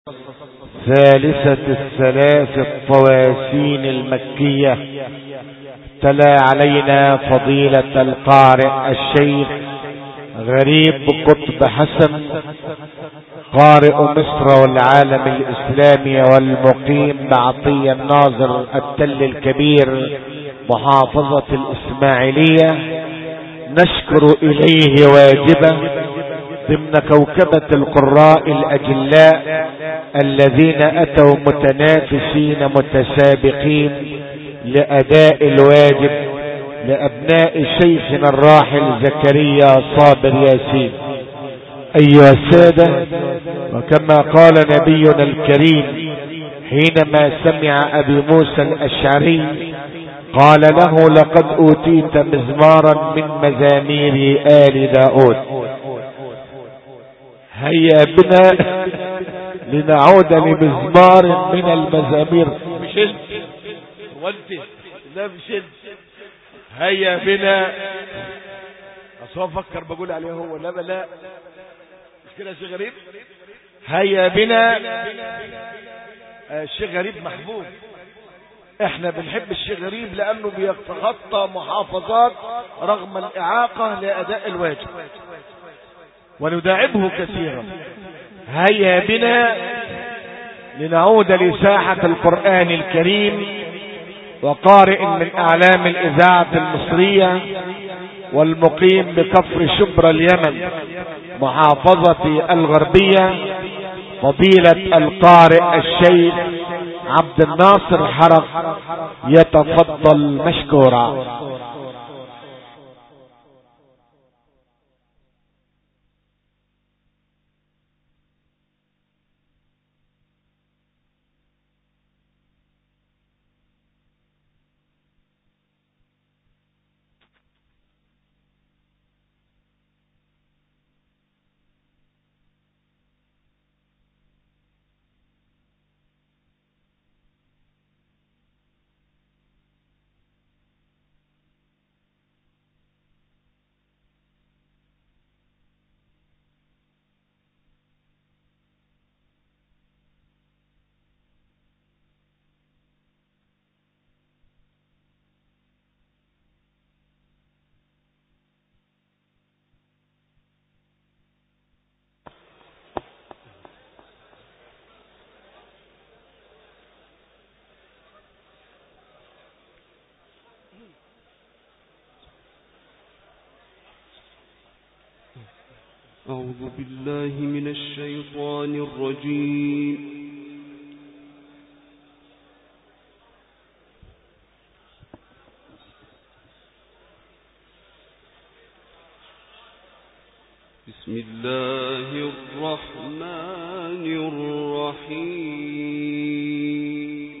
ثالثة الثلاث الطواسين المكية. تلا علينا فضيلة القارئ الشيخ غريب قطب حسن، قارئ مصر والعالم الإسلامي والمقيم بعطية الناظر التل الكبير محافظة الإسماعيلية، نشكر إليه واجبه ضمن كوكبة القراء الأجلاء الذين أتوا متنافسين متسابقين لأداء الواجب لأبناء شيخنا الراحل زكريا صابر ياسين. أيها السادة، وكما قال نبينا الكريم حينما سمع أبي موسى الأشعري قال له: لقد أوتيت مزمارا من مزامير آل داود. هيا بنا لنعود لمزمار من المزامير. مش انت وانت، لا مش انت. هيا بنا، اصلا فكر بقول عليه هو، لا لا مش كده يا شيخ غريب. هيا بنا، الشيخ غريب محبوب، احنا بنحب الشيخ غريب لانه بيتخطى محافظات رغم الاعاقة لاداء الواجب ونداعبه كثيرا. هيا بنا لنعود لساحة القرآن الكريم، وقارئ من اعلام الاذاعة المصرية والمقيم بكفر شبرا اليمن محافظة الغربية، فضيلة القارئ الشيخ عبد الناصر حرق، يتفضل مشكورا. أعوذ بالله من الشيطان الرجيم. بسم الله الرحمن الرحيم.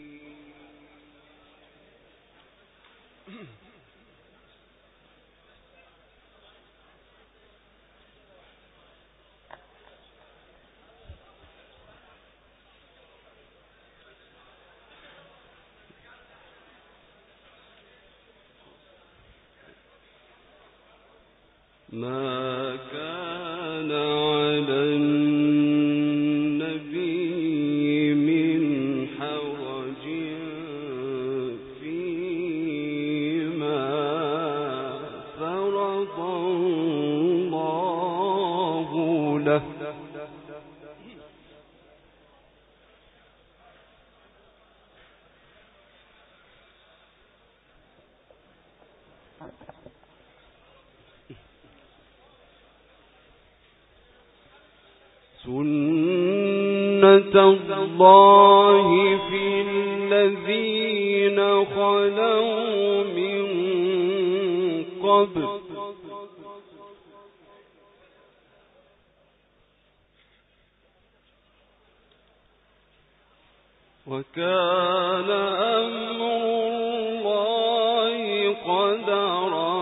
ما كان على النبي من حرج فيما فرض الله له. سنة الله في الذين خلوا من قبل، وكان أمر الله قدرا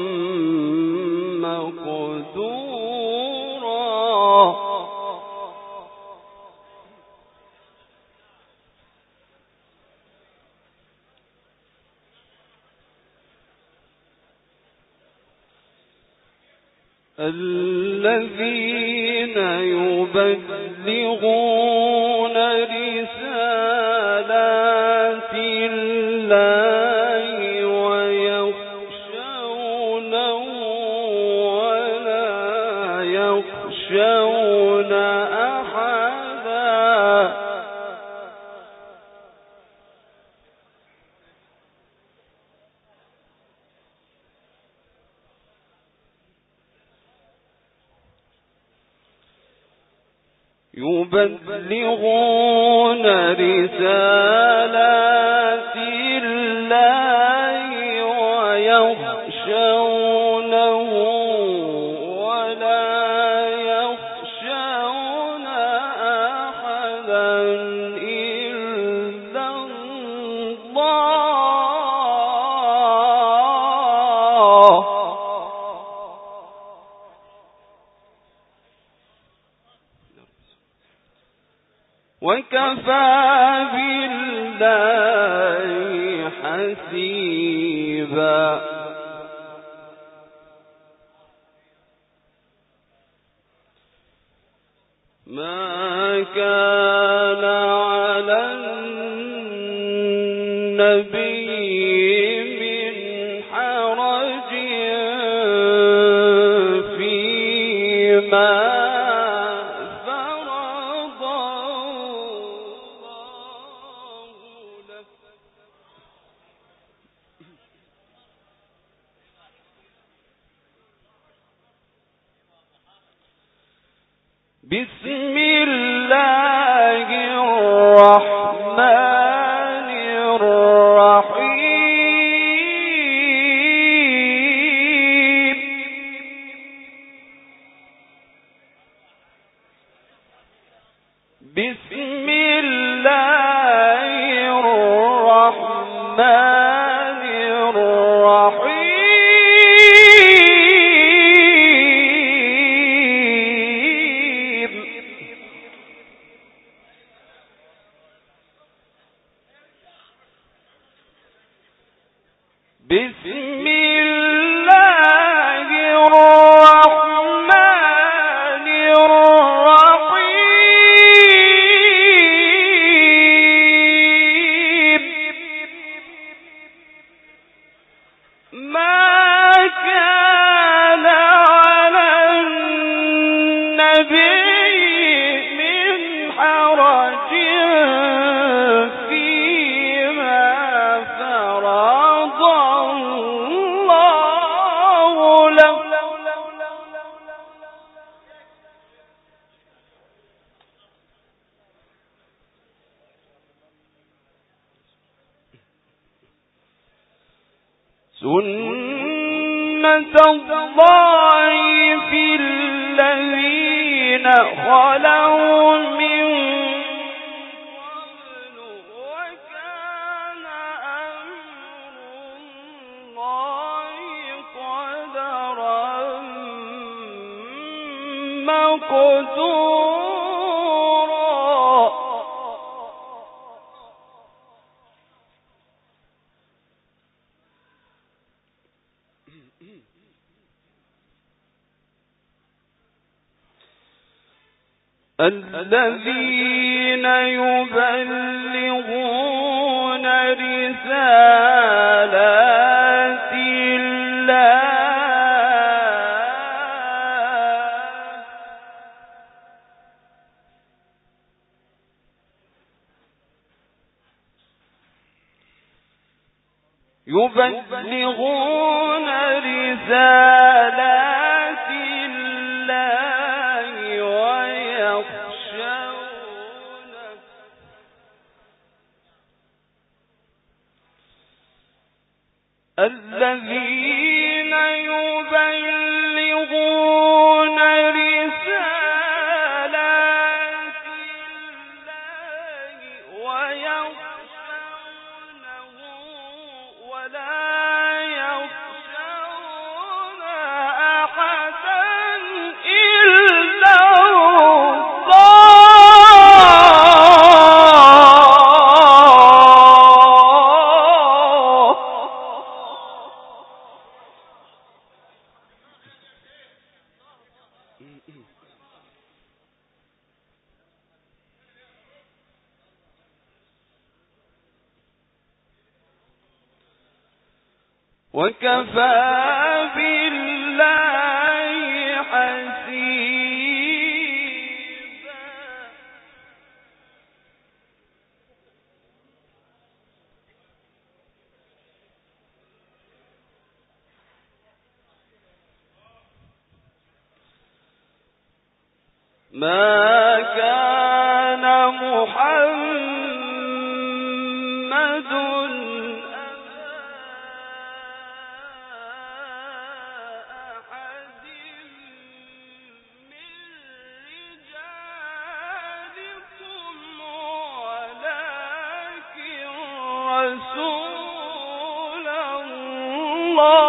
مقدورا. الذين يبلغون رسالات الله ويخشونه ولا يخشون أحدا يبلغون رسالات الله ويخشونه ولا يخشون أحدا إلا الله وكفى بالله حسيبا ما كان على النبي من حرج فيما بسم الله الرحمن الرحيم بسم الله الرحمن الرحيم بسم الله الرحمن الرحيم ما كان على النبي من حرج فيما فرض الله له سنة الله في الذين خلوا من قبل وكان أمر الله قدرا مقدورا الذين يبلغون رسالات الله يبلغون رسالات الله ويخشونه الذين يبلغون رسالات الله ويخشونه ولا يخشون أحدا إلا الله وكفى بالله حسيبا. ما كان محمد أحد من رجالكم ولكن رسول الله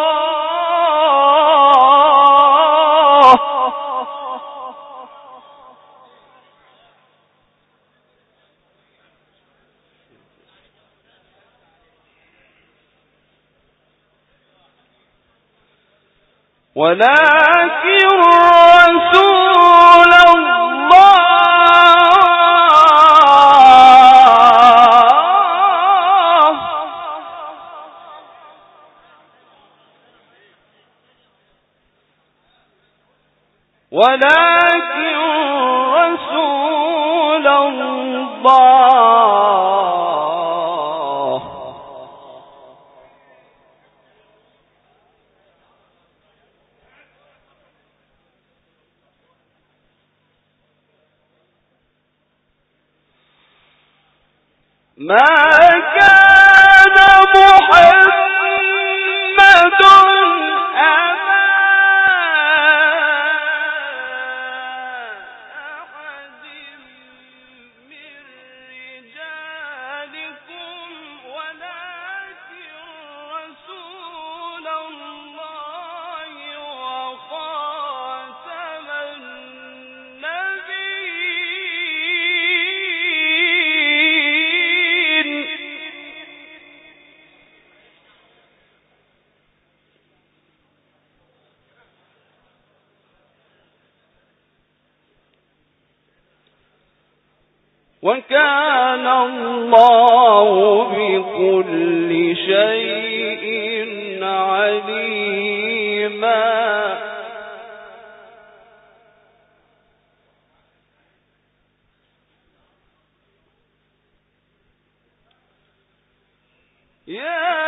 ولكن رسول الله ما كان محمد أبا أحد من رجالكم ولكن رسول الله وخاتم النبيين. وكان الله بكل شيء عليما. يا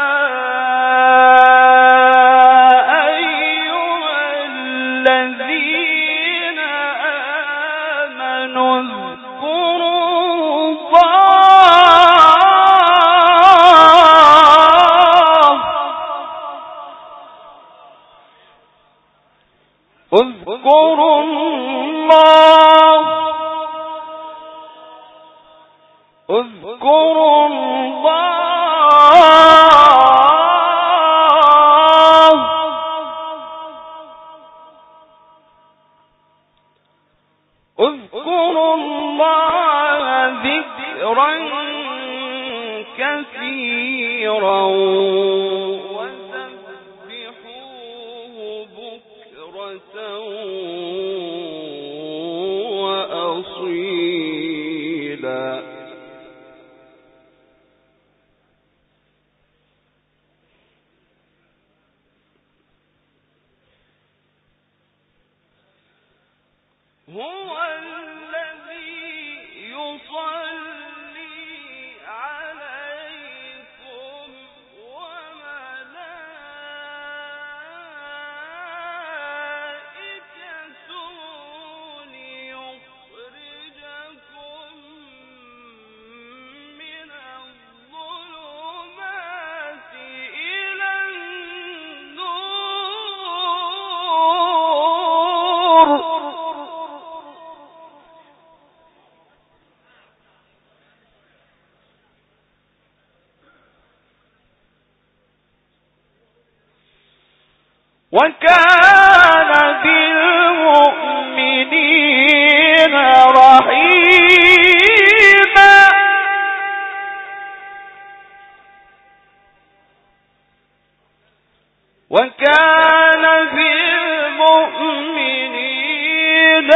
أيها الذين آمنوا اذكروا الله اذكروا الله اذكروا الله ذكرا كثيرا وسبحوه بكرة وأصيلا. هو الذي يصلي عليكم وملائكته ليخرجكم من الظلمات إلى النور. وكان بالمؤمنين رحيما. وكان بالمؤمنين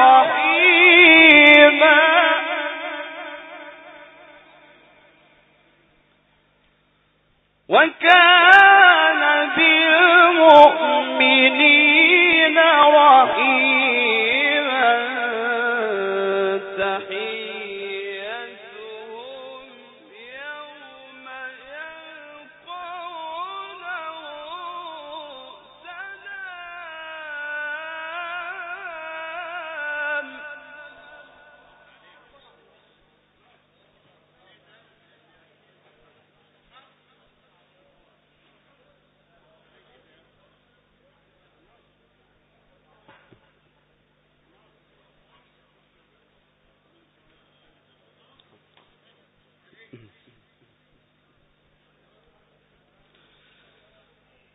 رحيما. وكان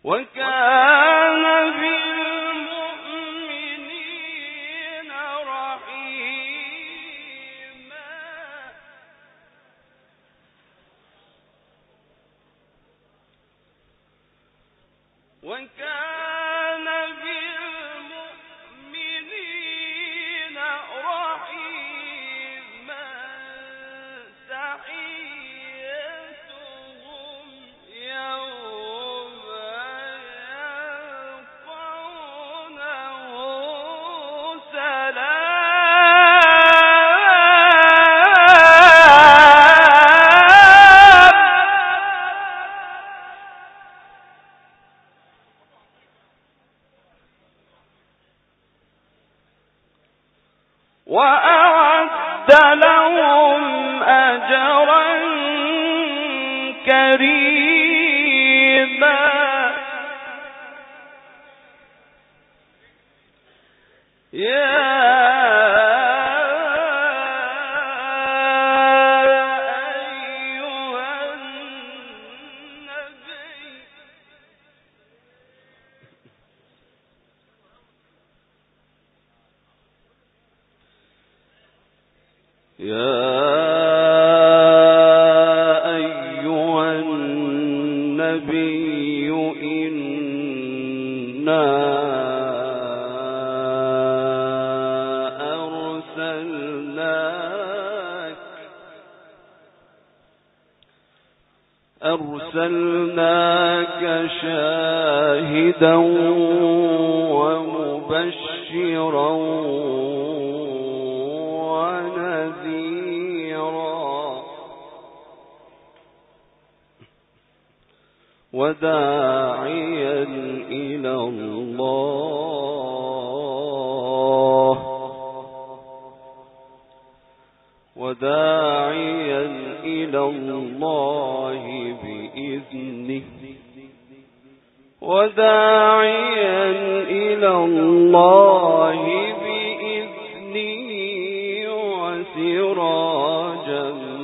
وكان بالمؤمنين رحيما وكان بالمؤمنين رحيما تحيتهم يوم يلقونه وأعد لهم أجرا كريما يا أيها النبي إنا أرسلناك شاهدا ومبشرا ونذيرا وداعيا إلى الله بإذنه وسراجا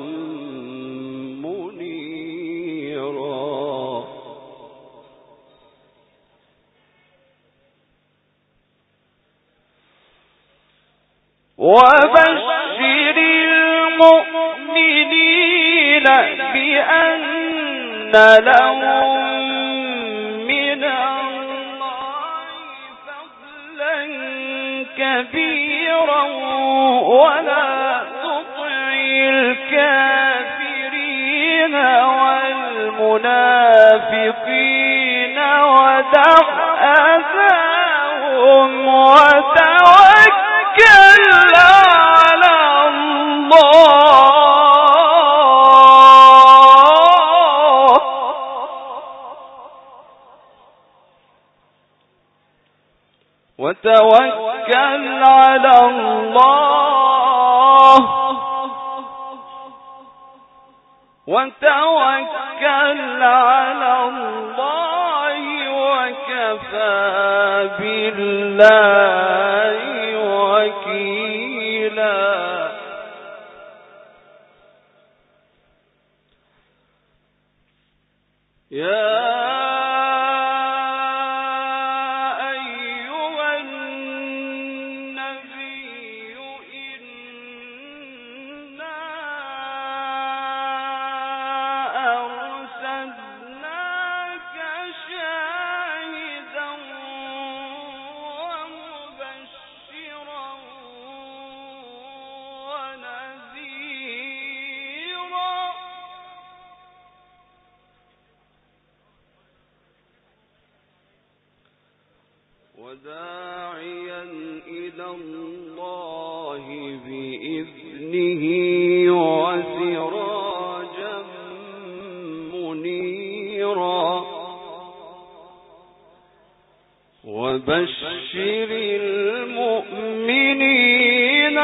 منيرا وبشر المؤمنين بأن لهم من الله فضلا كبيرا ولا تطع الكافرين والمنافقين ودع أذاهم وتوكل على الله وكفى بالله وكيلا وداعيا إلى الله بإذنه وسراجا منيرا وبشر المؤمنين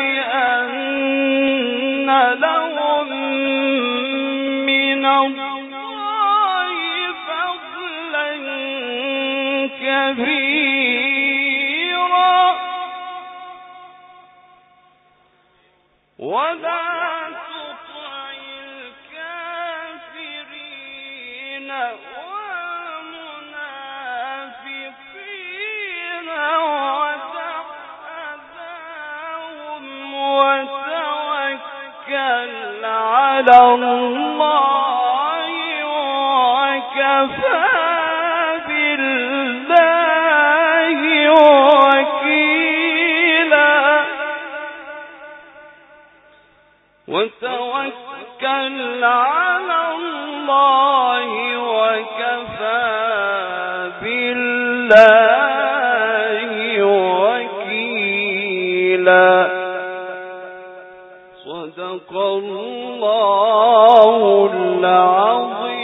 بأن لهم من الله فضلا كبيرا ولا تطع الكافرين والمنافقين على الله وكفى بالله وكيلا وتوكل على الله وكفى بالله وكيلا صدق الله العظيم.